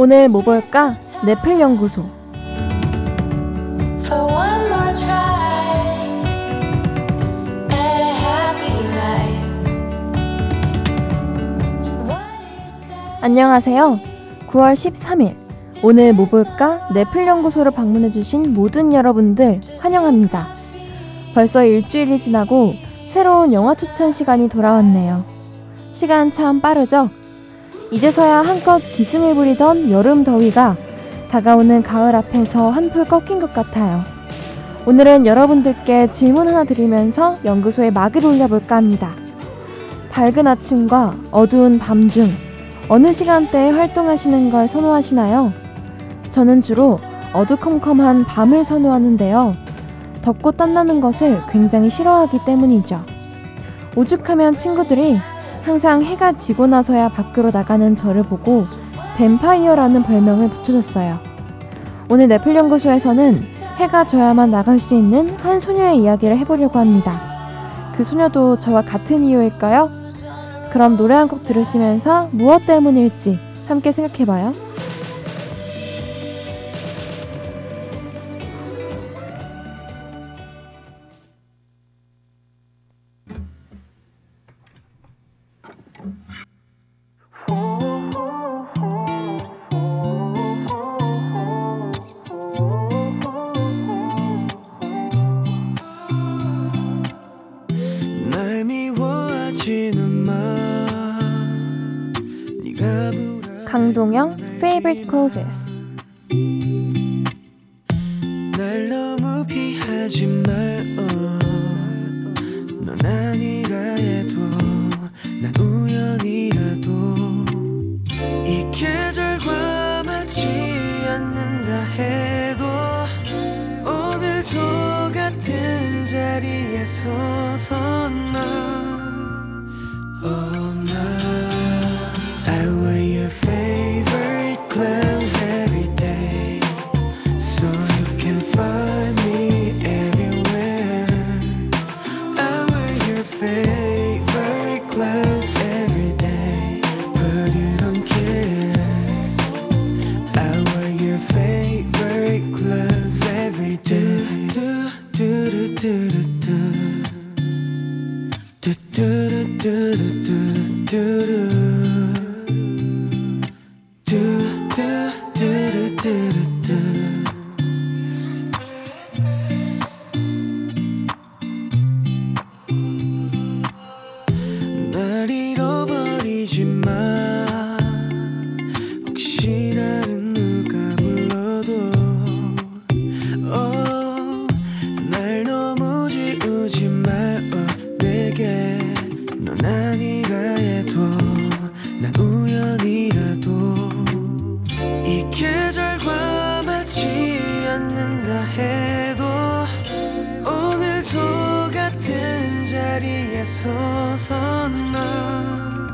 오늘 뭐 볼까? 넷플연구소. 안녕하세요. 9월 13일 오늘 뭐 볼까? 넷플연구소를 방문해주신 모든 여러분들 환영합니다. 벌써 일주일이 지나고 새로운 영화 추천 시간이 돌아왔네요. 시간 참 빠르죠? 이제서야 한껏 기승을 부리던 여름 더위가 다가오는 가을 앞에서 한풀 꺾인 것 같아요. 오늘은 여러분들께 질문 하나 드리면서 연구소에 막을 올려볼까 합니다. 밝은 아침과 어두운 밤 중 어느 시간대에 활동하시는 걸 선호하시나요? 저는 주로 어두컴컴한 밤을 선호하는데요. 덥고 땀나는 것을 굉장히 싫어하기 때문이죠. 오죽하면 친구들이 항상 해가 지고 나서야 밖으로 나가는 저를 보고 뱀파이어라는 별명을 붙여줬어요. 오늘 넷플연구소에서는 해가 져야만 나갈 수 있는 한 소녀의 이야기를 해보려고 합니다. 그 소녀도 저와 같은 이유일까요? 그럼 노래 한 곡 들으시면서 무엇 때문일지 함께 생각해봐요. 강동영 Favorite Clothes. 날 너무 피하지 말어. 넌 아니라 해도 난 우연이라도 이 계절과 맞지 않는다 해도 오늘도 같은 자리에 서서 나 I wear your favorite clothes every day, so you can find me everywhere. I wear your favorite clothes every day, but you don't care. I wear your favorite clothes every day. Do do do do do do do do do do do. 날 잃어버리지 마. 혹시 나는 누가 불러도 날 너무 지우지 말어. 내게 넌 아니라 해도 난 우연이라도 이 계절과 맞지 않는다 해도 오늘도 같은 자리에 서서 나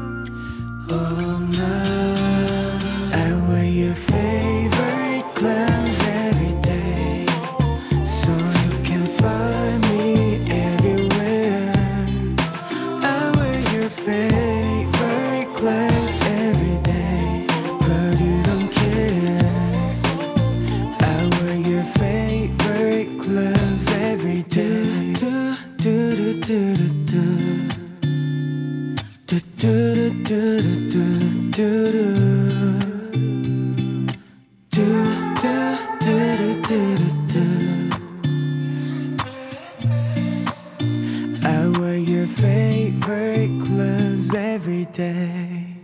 I wear your favorite clothes every day, so you can find me everywhere. I wear your favorite clothes every day, but you don't care. I wear your favorite clothes every day. Do do do do do do do do do do do do. I wear your favorite clothes every day.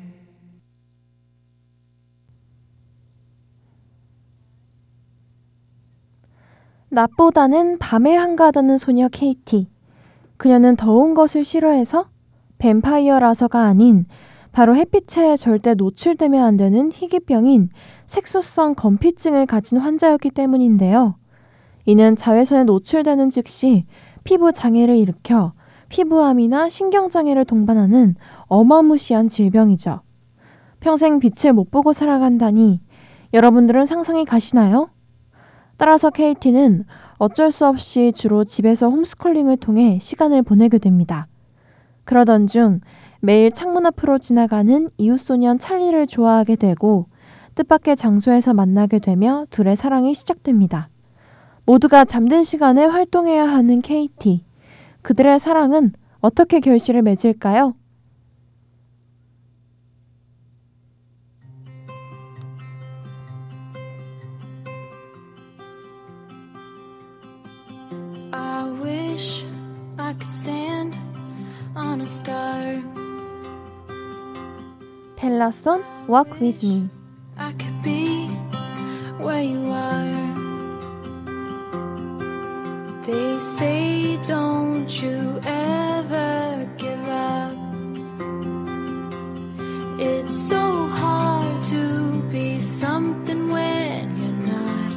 낮보다는 밤에 한가하다는 소녀 KT. 그녀는 더운 것을 싫어해서 뱀파이어라서가 아닌 바로 햇빛에 절대 노출되면 안 되는 희귀병인 색소성 건피증을 가진 환자였기 때문인데요. 이는 자외선에 노출되는 즉시 피부 장애를 일으켜 피부암이나 신경장애를 동반하는 어마무시한 질병이죠. 평생 빛을 못 보고 살아간다니 여러분들은 상상이 가시나요? 따라서 KT는 어쩔 수 없이 주로 집에서 홈스쿨링을 통해 시간을 보내게 됩니다. 그러던 중 매일 창문 앞으로 지나가는 이웃소년 찰리를 좋아하게 되고 뜻밖의 장소에서 만나게 되며 둘의 사랑이 시작됩니다. 모두가 잠든 시간에 활동해야 하는 KT. 그들의 사랑은 어떻게 결실을 맺을까요? I wish I could stand on a star. 펠라손 Walk With Me. I could be where you are. They say don't you ever give up. It's so hard to be something when you're not.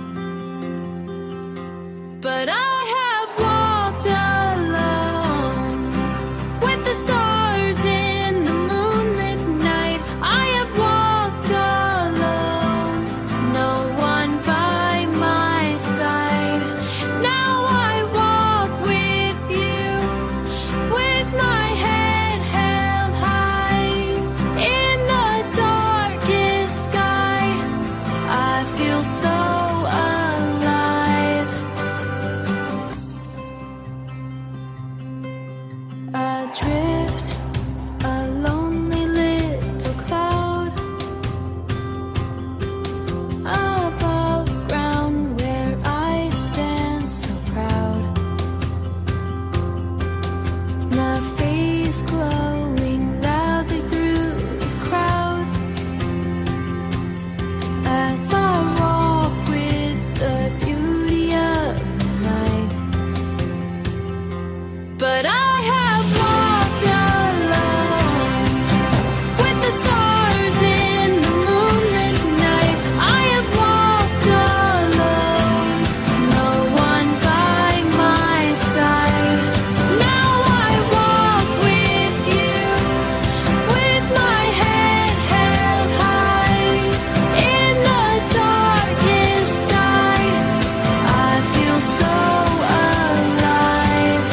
But I have walked alone with the stars in the moonlit night. I have walked alone, no one by my side. Now I walk with you, with my head held high. In the darkest sky, I feel so alive. Adrift, a lonely little cloud above ground where I stand so proud. My face glowing loudly through the crowd as I walk with the beauty of the night. But I have walked alone with the stars in the moonlit night. I have walked alone, no one by my side. Now I walk with you, with my head held high. In the darkest sky, I feel so alive.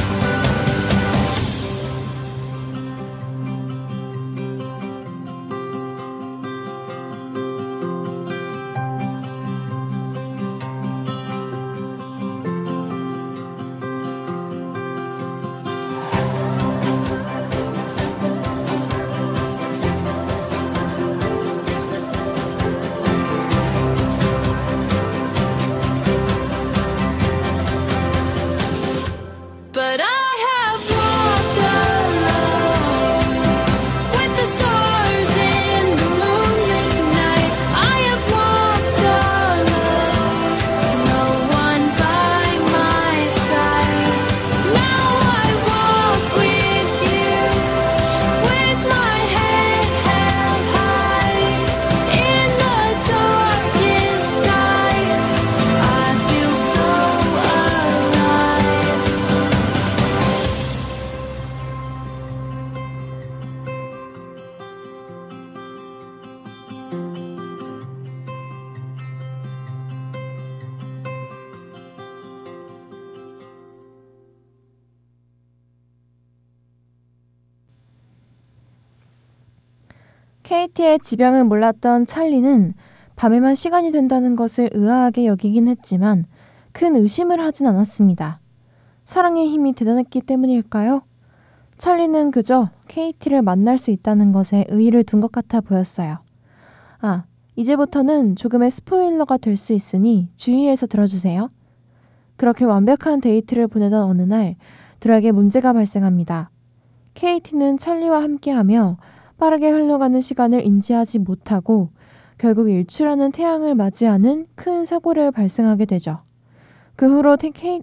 But I have walked alone with the stars in the moonlit night. I have walked alone, no one by my side. Now I walk with you, with my head held high. In the darkest sky, I feel so alive. KT의 지병을 몰랐던 찰리는 밤에만 시간이 된다는 것을 의아하게 여기긴 했지만 큰 의심을 하진 않았습니다. 사랑의 힘이 대단했기 때문일까요? 찰리는 그저 KT를 만날 수 있다는 것에 의의를 둔 것 같아 보였어요. 아, 이제부터는 조금의 스포일러가 될 수 있으니 주의해서 들어주세요. 그렇게 완벽한 데이트를 보내던 어느 날 둘에게 문제가 발생합니다. KT는 찰리와 함께하며 빠르게 흘러가는 시간을 인지하지 못하고 결국 일출하는 태양을 맞이하는 큰 사고를 발생하게 되죠. 그 후로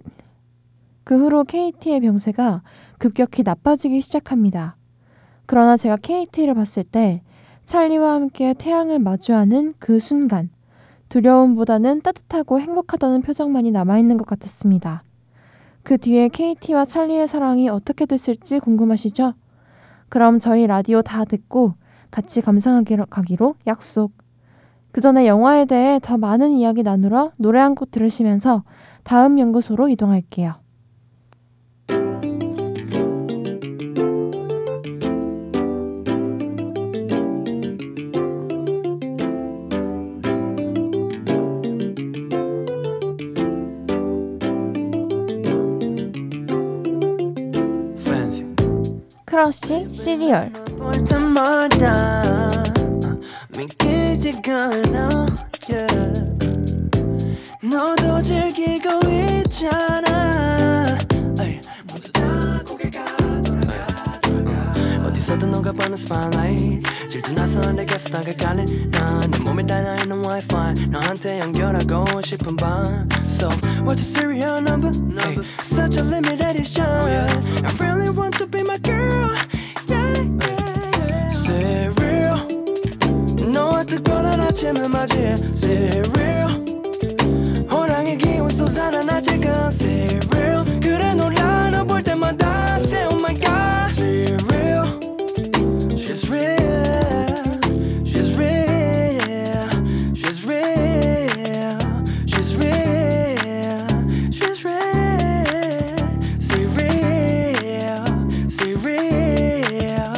KT의 병세가 급격히 나빠지기 시작합니다. 그러나 제가 KT를 봤을 때 찰리와 함께 태양을 마주하는 그 순간 두려움보다는 따뜻하고 행복하다는 표정만이 남아있는 것 같았습니다. 그 뒤에 KT와 찰리의 사랑이 어떻게 됐을지 궁금하시죠? 그럼 저희 라디오 다 듣고 같이 감상하기로 가기로 약속. 그 전에 영화에 대해 더 많은 이야기 나누러 노래 한 곡 들으시면서 다음 연구소로 이동할게요. 크러쉬 시리얼. 볼 때마다 믿기지가 않아 yeah. 너도 즐기고 있잖아 ay, 모두 다 고개가 돌아가 어디서든 녹아보는 spotlight 질투나서 내게서 다가가는 난 내 몸에 닿아있는 wifi 너한테 연결하고 싶은 밤 So what's your serial number? Ay, such a limited edition I really want to be my girl yeah, yeah. Serial 너와 특별한 아침을 맞이해 Serial 호랑이 기운 솟아나 지금 Serial 그래 놀라 너 볼 때마다 Say oh my god Serial She's real She's real She's real She's real She's real Serial Serial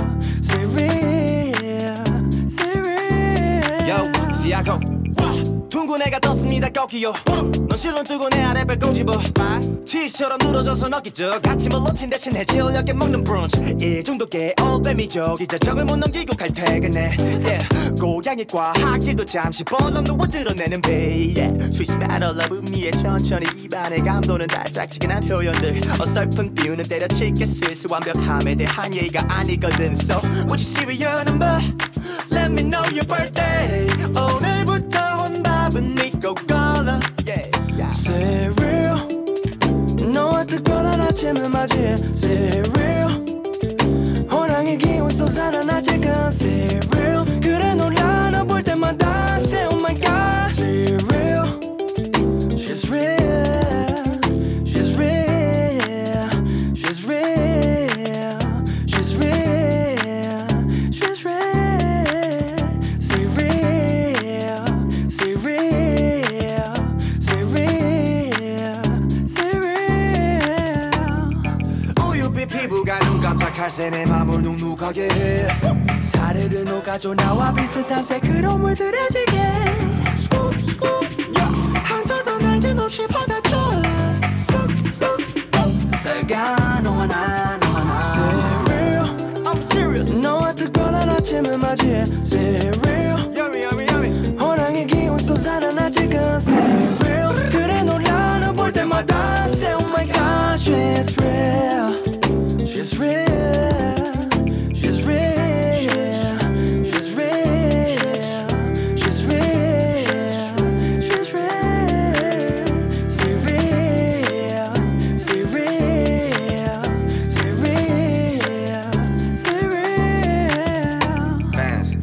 Serial Serial Yo, see I go 둥근 애가 떴습니다 꺾이요 넌 실론 뜨고 내 아래발 꼬집어 치즈처럼 늘어져서 넣기죠 아침을 놓친 대신 해질녘에 먹는 브런치 이 정도께 올빼미죠 기자적을 못 넘기고 칼퇴근해 yeah. 고양이 과학질도 잠시 벌렁 누워 드러내는 베이 yeah. Sweet smell of 의미에 천천히 입안에 감도는 달짝지근한 표현들 어설픈 비유는 때려칠게 슬슬 완벽함에 대한 예의가 아니거든 So would you serial number? Let me know your birthday 오늘부터 혼밥은 니꺼 걸어 yeah. Serial 너와 특별한 아침을 맞이해 Serial 호랑이 기운 솟아나 지금 Serial 그래 놀라 너 볼 때마다 Say oh my god Serial She's real She's real She's real She's real She's real Serial Serial Serial Serial 우유빛 피부가 눈 깜짝할 새 내 맘을 눅눅하게 해 사르르 녹아줘 나와 비슷한 색으로 물들여지게 Scoop scoop yeah. 한 절 더 날개 없이 받아줘 Scoop scoop 살가 너와 나 Serial I'm serious 너와 특별한 아침을 맞이해 Serial Yummy yummy yummy 호랑이 기운 솟아나 지금 Serial 그래 놀라 너 볼 때마다 Say oh my god She's real She's real She's real She's real She's real She's real Serial Serial Serial Serial Fans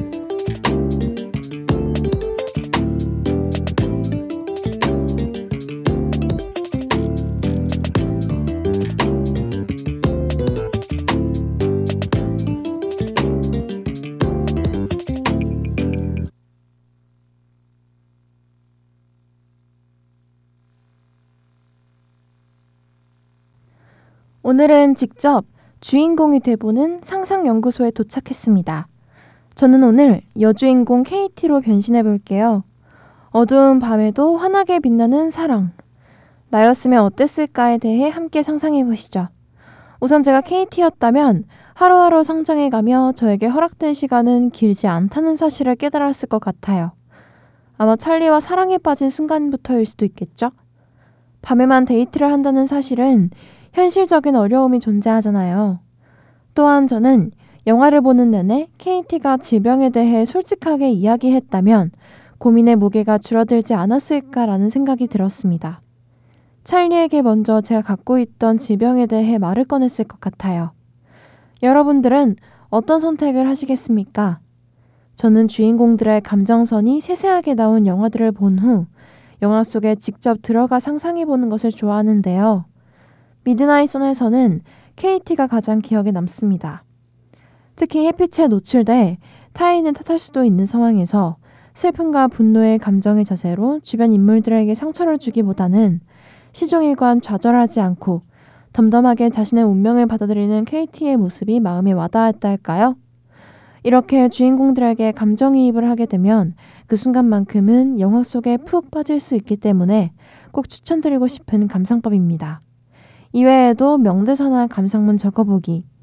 오늘은 직접 주인공이 돼보는 상상연구소에 도착했습니다. 저는 오늘 여주인공 KT로 변신해볼게요. 어두운 밤에도 환하게 빛나는 사랑. 나였으면 어땠을까에 대해 함께 상상해보시죠. 우선 제가 KT였다면 하루하루 성장해가며 저에게 허락된 시간은 길지 않다는 사실을 깨달았을 것 같아요. 아마 찰리와 사랑에 빠진 순간부터일 수도 있겠죠? 밤에만 데이트를 한다는 사실은 현실적인 어려움이 존재하잖아요. 또한 저는 영화를 보는 내내 KT가 질병에 대해 솔직하게 이야기했다면 고민의 무게가 줄어들지 않았을까라는 생각이 들었습니다. 찰리에게 먼저 제가 갖고 있던 질병에 대해 말을 꺼냈을 것 같아요. 여러분들은 어떤 선택을 하시겠습니까? 저는 주인공들의 감정선이 세세하게 나온 영화들을 본 후 영화 속에 직접 들어가 상상해보는 것을 좋아하는데요. 미드나잇 선에서는 KT가 가장 기억에 남습니다. 특히 햇빛에 노출돼 타인을 탓할 수도 있는 상황에서 슬픔과 분노의 감정의 자세로 주변 인물들에게 상처를 주기보다는 시종일관 좌절하지 않고 덤덤하게 자신의 운명을 받아들이는 KT의 모습이 마음에 와닿았다 할까요? 이렇게 주인공들에게 감정이입을 하게 되면 그 순간만큼은 영화 속에 푹 빠질 수 있기 때문에 꼭 추천드리고 싶은 감상법입니다. 이외에도 명대사나 감상문 적어보기,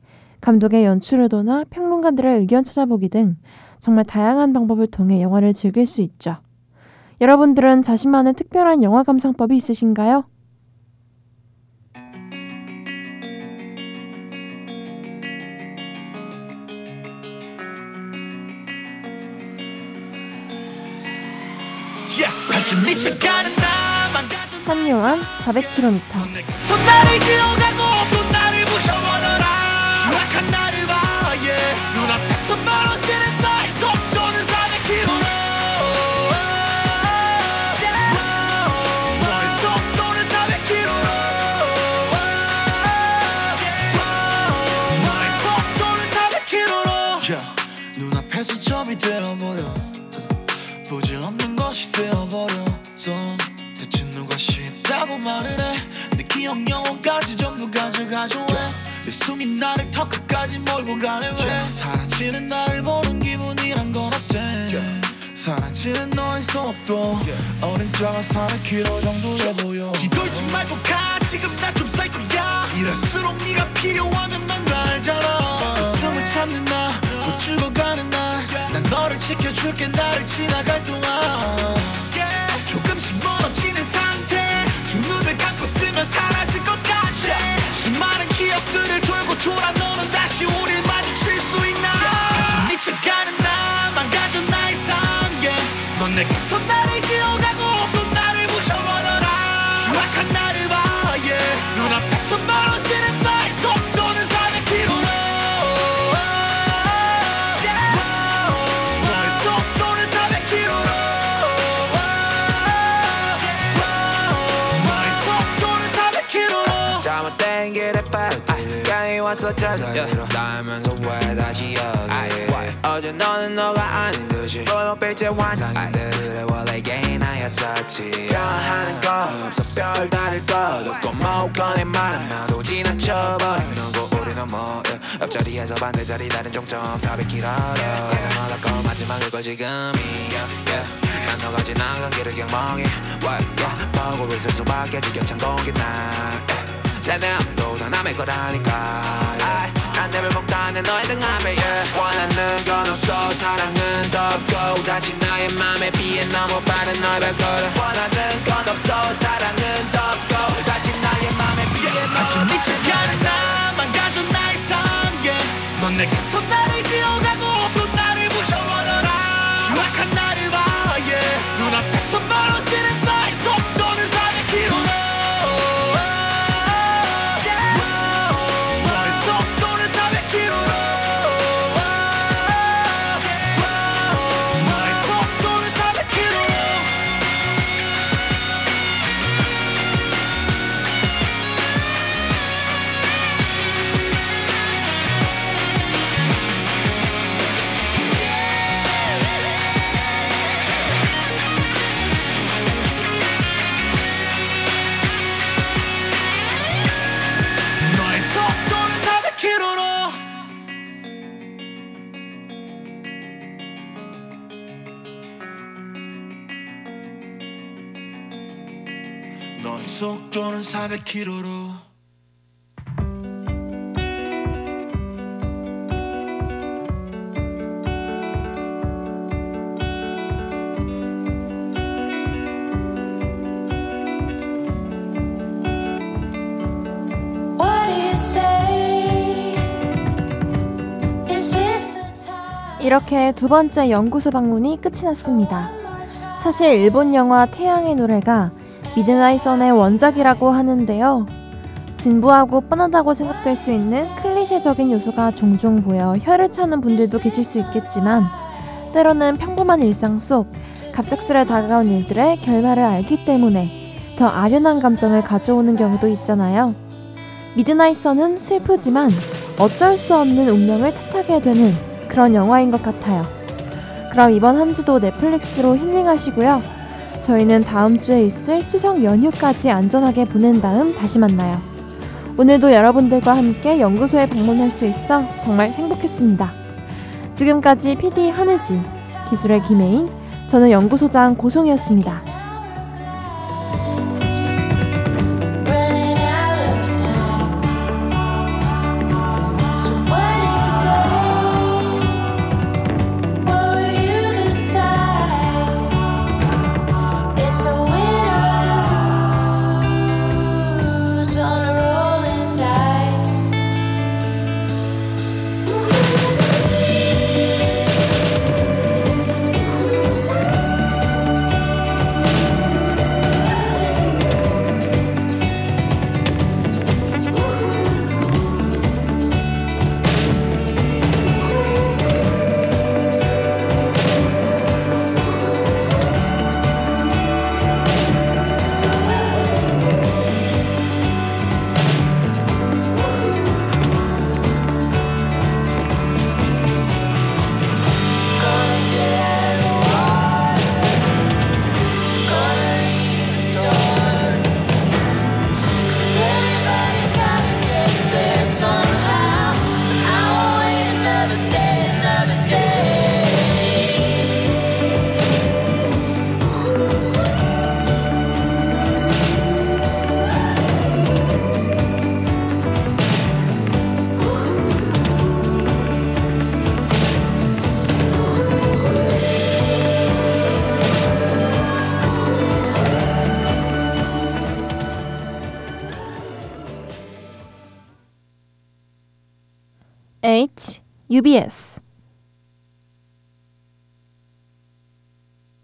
감독의 연출 의도나 평론가들의 의견 찾아보기 등 정말 다양한 방법을 통해 영화를 즐길 수 있죠. 여러분들은 자신만의 특별한 영화 감상법이 있으신가요? 한요한 400km. 손나를 기어가고 또 나를 부셔버려라. 추악한 나를 봐 yeah. 눈앞에서 멀어지는 너의 속도는 400km. 너의 속도는 400km. 너의 속도는 400km. 눈앞에서 점이 되어버려. 부질없는 것이 되어버렸어. 대체 누가 쉽다고 말을 해. 내 기억 영혼까지 전부 가져가줘 왜. 내 숨이 나를 더 끝까지 몰고 가네 왜. 사라지는 나를 보는 기분이란 건 어때. 사라지는 너의 속도 어림잡아 400km 정도 돼 보여. 뒤돌지 말고 가 지금 나 좀 살 거야. 이럴수록 네가 필요하면 난 거 알잖아. 숨을 참는 나 못 죽어가는 날 난 너를 지켜줄게 나를 지나갈 동안 조금씩 멀어지는 상태 두 눈을 감고 뜨면 사라질 것 같아. 수많은 기억들을 돌고 돌아 너는 다시 우릴 마주칠 수 있나. 아직 미쳐가는 나 망가져 나의 삶 yeah. 넌 내게서 나를 기어가고 또 나를 부셔버려라. 추악한 나를 봐 yeah. 눈앞에서 멀어지는 너의 속도는 400km. 찾아들어 닿으면서 왜 다시 여기 어제 너는 너가 아닌 듯이 뽀록빛의 환상인데 그래 원래 개인 나였었지. 변하는 건 없어 별 다를 것 없고 뭐건 내 말은 나도 지나쳐버린 누구 우리는 뭐 옆자리에서 반대자리 다른 종점 400km 가장 놀랍고 마지막일 걸 지금이 난 너가 지나간 길을 경멍이 보고 있을 수밖에 지겨찬 공기 날 내 아무도 다 남의 거라니까 난 내를 목단해 너의 등 앞에 원하는 건 없어 사랑은 더 없고 다친 나의 맘에 비해 너무 빠른 너의 발걸음 원하는 건 없어 사랑은 더 없고 다친 나의 맘에 비해 너무 미쳐가는 나 망가져 나의 삶 yeah. 넌 내게서 나를 기어가고 또 나를 부셔버려라. 추악한 나를 봐 yeah. 눈앞에서 멀어지는 너의 속도는 400km. 너의 속도는 400km로 이렇게 두 번째 연구소 방문이 끝이 났습니다. 사실 일본 영화 태양의 노래가 미드나잇 선의 원작이라고 하는데요. 진부하고 뻔하다고 생각될 수 있는 클리셰적인 요소가 종종 보여 혀를 차는 분들도 계실 수 있겠지만 때로는 평범한 일상 속 갑작스레 다가온 일들의 결말을 알기 때문에 더 아련한 감정을 가져오는 경우도 있잖아요. 미드나잇 선은 슬프지만 어쩔 수 없는 운명을 탓하게 되는 그런 영화인 것 같아요. 그럼 이번 한 주도 넷플릭스로 힐링하시고요. 저희는 다음 주에 있을 추석 연휴까지 안전하게 보낸 다음 다시 만나요. 오늘도 여러분들과 함께 연구소에 방문할 수 있어 정말 행복했습니다. 지금까지 PD 한혜진, 기술의 김혜인, 저는 연구소장 고송이었습니다. Running out of time. So what H, UBS